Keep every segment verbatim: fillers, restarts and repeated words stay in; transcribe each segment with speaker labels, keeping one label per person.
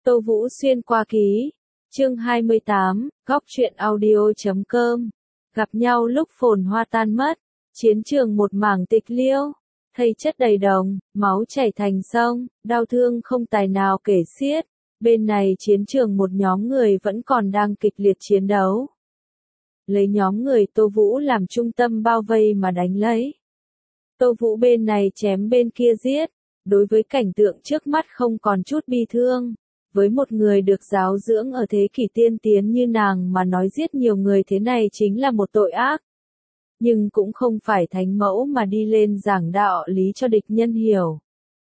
Speaker 1: Tô Vũ xuyên qua ký. Chương hai mươi tám, góc truyện audio chấm com. Gặp nhau lúc phồn hoa tan mất, chiến trường một mảng tịch liêu, thây chất đầy đồng, máu chảy thành sông, đau thương không tài nào kể xiết. Bên này chiến trường một nhóm người vẫn còn đang kịch liệt chiến đấu. Lấy nhóm người Tô Vũ làm trung tâm bao vây mà đánh lấy. Tô Vũ bên này chém bên kia giết, đối với cảnh tượng trước mắt không còn chút bi thương. Với một người được giáo dưỡng ở thế kỷ tiên tiến như nàng mà nói giết nhiều người thế này chính là một tội ác. Nhưng cũng không phải thánh mẫu mà đi lên giảng đạo lý cho địch nhân hiểu.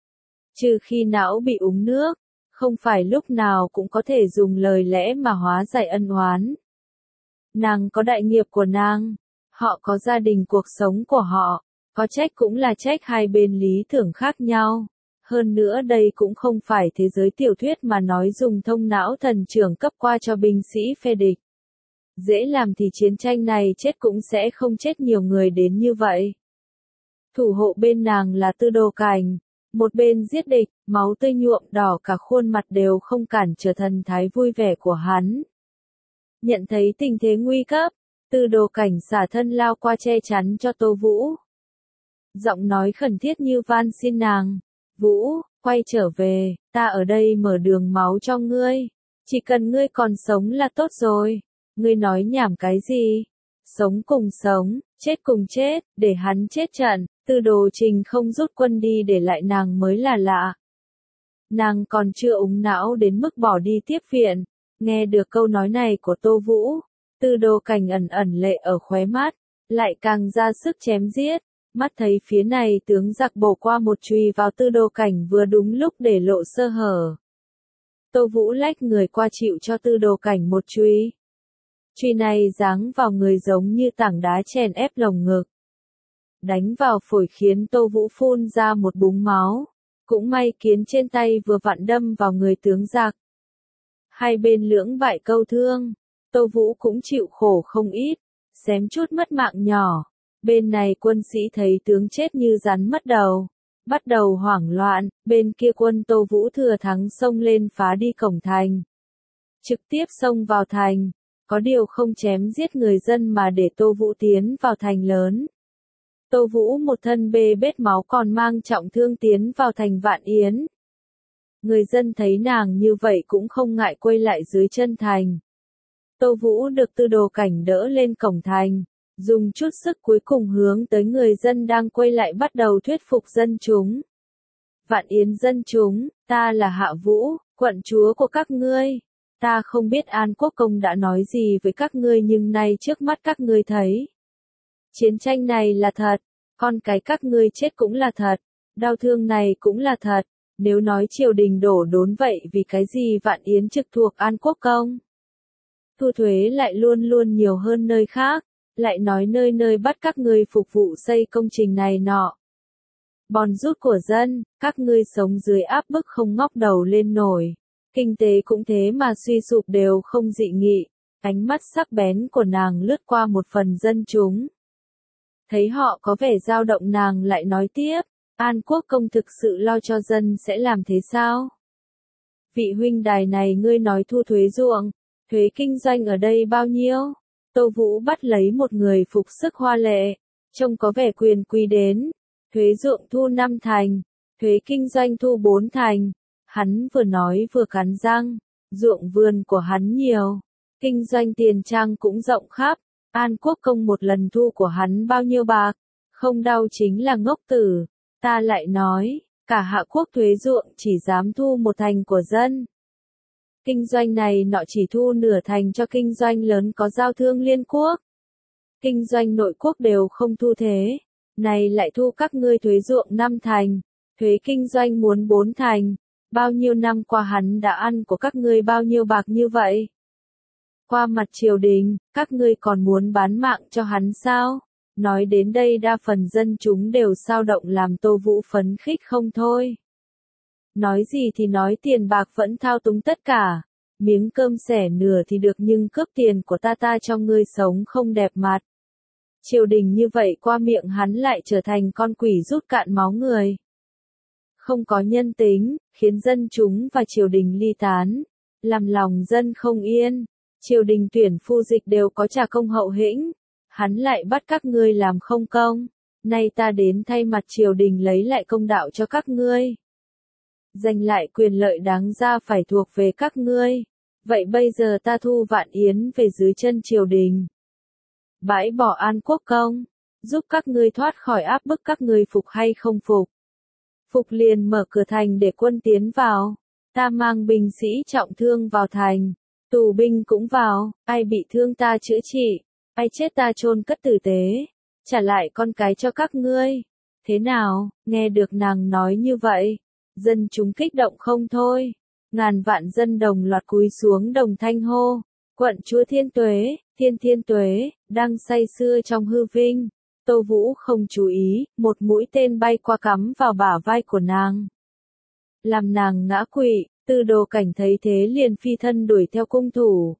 Speaker 1: Trừ khi não bị uống nước, không phải lúc nào cũng có thể dùng lời lẽ mà hóa giải ân oán. Nàng có đại nghiệp của nàng, họ có gia đình cuộc sống của họ, có trách cũng là trách hai bên lý tưởng khác nhau. Hơn nữa đây cũng không phải thế giới tiểu thuyết mà nói dùng thông não thần trưởng cấp qua cho binh sĩ phe địch. Dễ làm thì chiến tranh này chết cũng sẽ không chết nhiều người đến như vậy. Thủ hộ bên nàng là Tư Đồ Cảnh, một bên giết địch, máu tươi nhuộm đỏ cả khuôn mặt đều không cản trở thần thái vui vẻ của hắn. Nhận thấy tình thế nguy cấp, Tư Đồ Cảnh xả thân lao qua che chắn cho Tô Vũ. Giọng nói khẩn thiết như van xin nàng. Vũ, quay trở về, ta ở đây mở đường máu cho ngươi. Chỉ cần ngươi còn sống là tốt rồi. Ngươi nói nhảm cái gì? Sống cùng sống, chết cùng chết, để hắn chết trận. Tư Đồ Trình không rút quân đi để lại nàng mới là lạ. Nàng còn chưa úng não đến mức bỏ đi tiếp viện. Nghe được câu nói này của Tô Vũ, Tư Đồ Cảnh ẩn ẩn lệ ở khóe mắt, lại càng ra sức chém giết. Mắt thấy phía này tướng giặc bổ qua một chùy vào Tư Đồ Cảnh vừa đúng lúc để lộ sơ hở. Tô Vũ lách người qua chịu cho Tư Đồ Cảnh một chùy. Chùy này giáng vào người giống như tảng đá chèn ép lồng ngực. Đánh vào phổi khiến Tô Vũ phun ra một búng máu. Cũng may kiến trên tay vừa vặn đâm vào người tướng giặc. Hai bên lưỡng bại câu thương. Tô Vũ cũng chịu khổ không ít. Xém chút mất mạng nhỏ. Bên này quân sĩ thấy tướng chết như rắn mất đầu. Bắt đầu hoảng loạn, bên kia quân Tô Vũ thừa thắng xông lên phá đi cổng thành. Trực tiếp xông vào thành. Có điều không chém giết người dân mà để Tô Vũ tiến vào thành lớn. Tô Vũ một thân bê bết máu còn mang trọng thương tiến vào thành Vạn Yến. Người dân thấy nàng như vậy cũng không ngại quay lại dưới chân thành. Tô Vũ được Tư Đồ Cảnh đỡ lên cổng thành. Dùng chút sức cuối cùng hướng tới người dân đang quay lại bắt đầu thuyết phục dân chúng. Vạn Yến dân chúng, ta là Hạ Vũ, quận chúa của các ngươi. Ta không biết An Quốc Công đã nói gì với các ngươi nhưng nay trước mắt các ngươi thấy. Chiến tranh này là thật, con cái các ngươi chết cũng là thật, đau thương này cũng là thật. Nếu nói triều đình đổ đốn vậy vì cái gì Vạn Yến trực thuộc An Quốc Công? Thu thuế lại luôn luôn nhiều hơn nơi khác. Lại nói nơi nơi bắt các ngươi phục vụ xây công trình này nọ. Bòn rút của dân, các ngươi sống dưới áp bức không ngóc đầu lên nổi. Kinh tế cũng thế mà suy sụp đều không dị nghị. Ánh mắt sắc bén của nàng lướt qua một phần dân chúng. Thấy họ có vẻ dao động nàng lại nói tiếp, An Quốc Công thực sự lo cho dân sẽ làm thế sao? Vị huynh đài này ngươi nói thu thuế ruộng, thuế kinh doanh ở đây bao nhiêu? Tô Vũ bắt lấy một người phục sức hoa lệ, trông có vẻ quyền quý đến. Thuế ruộng thu năm thành, thuế kinh doanh thu bốn thành. Hắn vừa nói vừa cắn răng, ruộng vườn của hắn nhiều, kinh doanh tiền trang cũng rộng khắp. An Quốc Công một lần thu của hắn bao nhiêu bạc, không đau chính là ngốc tử. Ta lại nói, cả Hạ Quốc thuế ruộng chỉ dám thu một thành của dân. Kinh doanh này nọ chỉ thu nửa thành cho kinh doanh lớn có giao thương liên quốc. Kinh doanh nội quốc đều không thu thế. Này lại thu các ngươi thuế ruộng năm thành. Thuế kinh doanh muốn bốn thành. Bao nhiêu năm qua hắn đã ăn của các ngươi bao nhiêu bạc như vậy? Qua mặt triều đình, các ngươi còn muốn bán mạng cho hắn sao? Nói đến đây đa phần dân chúng đều sao động làm Tô Vũ phấn khích không thôi. Nói gì thì nói tiền bạc vẫn thao túng tất cả. Miếng cơm xẻ nửa thì được nhưng cướp tiền của ta ta cho ngươi sống không đẹp mặt. Triều đình như vậy qua miệng hắn lại trở thành con quỷ rút cạn máu người. Không có nhân tính, khiến dân chúng và triều đình ly tán. làm lòng dân không yên. Triều đình tuyển phu dịch đều có trả công hậu hĩnh, hắn lại bắt các ngươi làm không công. Nay ta đến thay mặt triều đình lấy lại công đạo cho các ngươi. Giành lại quyền lợi đáng ra phải thuộc về các ngươi. Vậy bây giờ ta thu Vạn Yến về dưới chân triều đình. Bãi bỏ An Quốc công, giúp các ngươi thoát khỏi áp bức, các ngươi phục hay không phục. Phục liền mở cửa thành để quân tiến vào. Ta mang binh sĩ trọng thương vào thành. Tù binh cũng vào, ai bị thương ta chữa trị, ai chết ta chôn cất tử tế, trả lại con cái cho các ngươi. Thế nào, nghe được nàng nói như vậy, dân chúng kích động không thôi. Ngàn vạn dân đồng loạt cúi xuống đồng thanh hô, quận chúa thiên tuế, thiên thiên tuế, đang say sưa trong hư vinh. Tô Vũ không chú ý, một mũi tên bay qua cắm vào bả vai của nàng. Làm nàng ngã quỵ. Tư Đồ Cảnh thấy thế liền phi thân đuổi theo cung thủ.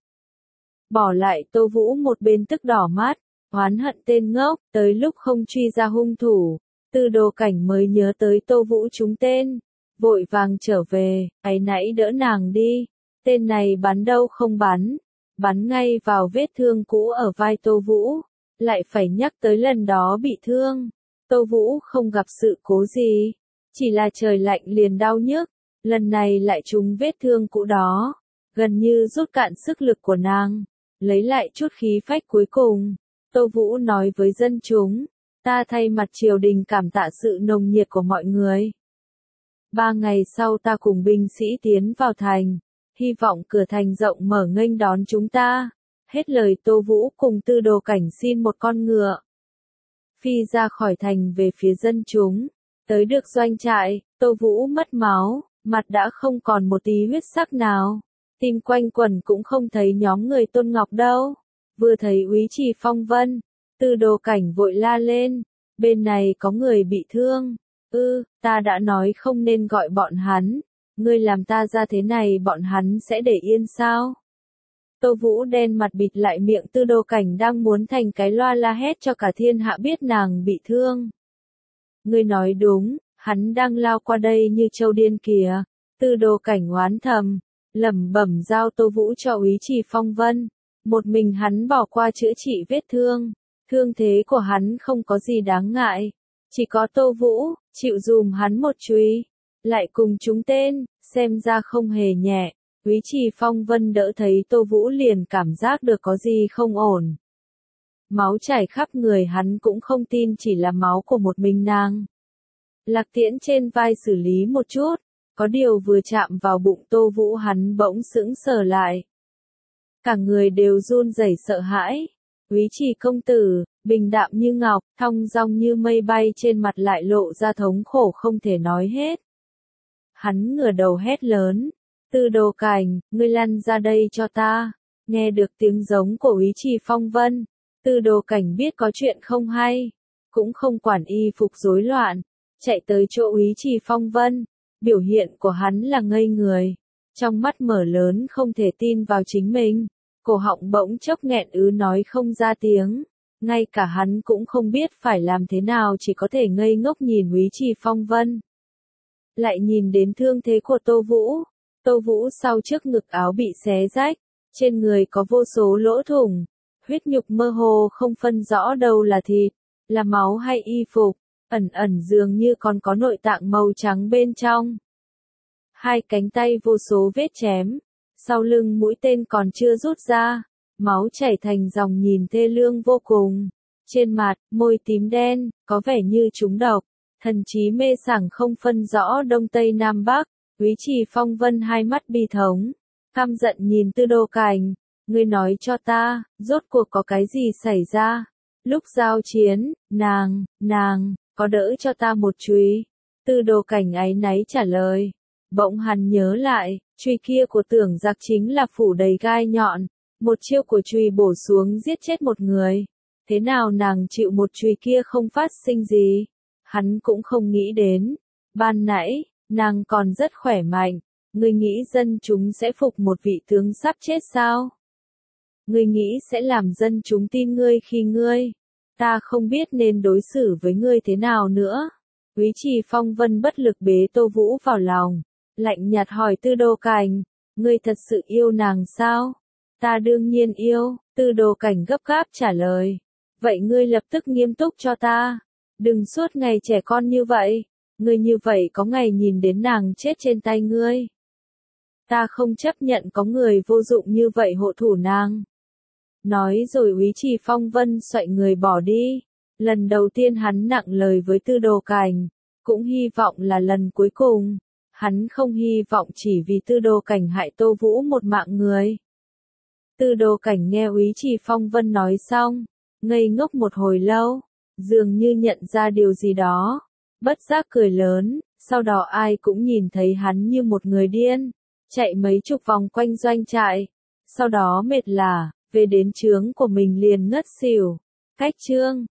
Speaker 1: Bỏ lại Tô Vũ một bên tức đỏ mắt, oán hận tên ngốc, tới lúc không truy ra hung thủ, Tư Đồ Cảnh mới nhớ tới Tô Vũ trúng tên, vội vàng trở về, áy náy đỡ nàng đi, tên này bắn đâu không bắn, bắn ngay vào vết thương cũ ở vai Tô Vũ, lại phải nhắc tới lần đó bị thương. Tô Vũ không gặp sự cố gì, chỉ là trời lạnh liền đau nhức. Lần này lại trúng vết thương cũ đó, gần như rút cạn sức lực của nàng, lấy lại chút khí phách cuối cùng. Tô Vũ nói với dân chúng, ta thay mặt triều đình cảm tạ sự nồng nhiệt của mọi người. Ba ngày sau ta cùng binh sĩ tiến vào thành, hy vọng cửa thành rộng mở nghênh đón chúng ta. Hết lời Tô Vũ cùng Tư Đồ Cảnh xin một con ngựa. Phi ra khỏi thành về phía dân chúng, tới được doanh trại, Tô Vũ mất máu. Mặt đã không còn một tí huyết sắc nào, tim quanh quẩn cũng không thấy nhóm người Tôn Ngọc đâu. Vừa thấy Úy Trì Phong Vân, Tư Đồ Cảnh vội la lên, bên này có người bị thương. Ư, ta đã nói không nên gọi bọn hắn, ngươi làm ta ra thế này bọn hắn sẽ để yên sao? Tô Vũ đen mặt bịt lại miệng Tư Đồ Cảnh đang muốn thành cái loa la hét cho cả thiên hạ biết nàng bị thương. Ngươi nói đúng. Hắn đang lao qua đây như trâu điên kìa. Tư Đồ Cảnh oán thầm, lẩm bẩm giao Tô Vũ cho Úy Trì Phong Vân. Một mình hắn bỏ qua chữa trị vết thương. Thương thế của hắn không có gì đáng ngại. Chỉ có Tô Vũ, chịu dùm hắn một chùy. Lại cùng trúng tên, xem ra không hề nhẹ. Úy Trì Phong Vân đỡ thấy Tô Vũ liền cảm giác được có gì không ổn. Máu chảy khắp người hắn cũng không tin chỉ là máu của một mình nàng. Lạc tiễn trên vai xử lý một chút, có điều vừa chạm vào bụng Tô Vũ hắn bỗng sững sờ lại. Cả người đều run rẩy sợ hãi. Úy Trì công tử, bình đạm như ngọc, thong dong như mây bay trên mặt lại lộ ra thống khổ không thể nói hết. Hắn ngửa đầu hét lớn, Tư Đồ Cảnh, ngươi lăn ra đây cho ta. Nghe được tiếng giống của Úy Trì Phong Vân, Tư Đồ Cảnh biết có chuyện không hay, cũng không quản y phục rối loạn. Chạy tới chỗ Úy Trì Phong Vân, biểu hiện của hắn là ngây người, trong mắt mở lớn không thể tin vào chính mình, cổ họng bỗng chốc nghẹn ứ nói không ra tiếng, ngay cả hắn cũng không biết phải làm thế nào chỉ có thể ngây ngốc nhìn Úy Trì Phong Vân. Lại nhìn đến thương thế của Tô Vũ, Tô Vũ sau trước ngực áo bị xé rách, trên người có vô số lỗ thủng, huyết nhục mơ hồ không phân rõ đâu là thịt, là máu hay y phục. Ẩn ẩn dường như còn có nội tạng màu trắng bên trong. Hai cánh tay vô số vết chém, sau lưng mũi tên còn chưa rút ra, máu chảy thành dòng nhìn thê lương vô cùng. Trên mặt, môi tím đen, có vẻ như trúng độc, thần trí mê sảng không phân rõ đông tây nam bắc. Úy Trì Phong Vân hai mắt bi thống, căm giận nhìn Tư Đồ Cảnh, ngươi nói cho ta, rốt cuộc có cái gì xảy ra? Lúc giao chiến, nàng, nàng, có đỡ cho ta một chùy? Tư Đồ Cảnh áy náy trả lời. Bỗng hắn nhớ lại, chùy kia của Tưởng Giặc chính là phủ đầy gai nhọn, một chiêu của chùy bổ xuống giết chết một người. Thế nào nàng chịu một chùy kia không phát sinh gì? Hắn cũng không nghĩ đến. Ban nãy, nàng còn rất khỏe mạnh, ngươi nghĩ dân chúng sẽ phục một vị tướng sắp chết sao? Ngươi nghĩ sẽ làm dân chúng tin ngươi khi ngươi? Ta không biết nên đối xử với ngươi thế nào nữa. Úy Trì Phong Vân bất lực bế Tô Vũ vào lòng, lạnh nhạt hỏi Tư Đồ Cảnh, Ngươi thật sự yêu nàng sao? Ta đương nhiên yêu, Tư Đồ Cảnh gấp gáp trả lời. Vậy ngươi lập tức nghiêm túc cho ta. Đừng suốt ngày trẻ con như vậy. Ngươi như vậy có ngày nhìn đến nàng chết trên tay ngươi. Ta không chấp nhận có người vô dụng như vậy hộ thủ nàng. Nói rồi Úy Trì Phong Vân xoay người bỏ đi. Lần đầu tiên hắn nặng lời với Tư Đồ Cảnh, cũng hy vọng là lần cuối cùng. Hắn không hy vọng chỉ vì Tư Đồ Cảnh hại Tô Vũ một mạng người. Tư Đồ Cảnh nghe Úy Trì Phong Vân nói xong, ngây ngốc một hồi lâu, dường như nhận ra điều gì đó, bất giác cười lớn, sau đó ai cũng nhìn thấy hắn như một người điên, chạy mấy chục vòng quanh doanh trại, sau đó mệt lả, về đến trướng của mình liền ngất xỉu. Cách chương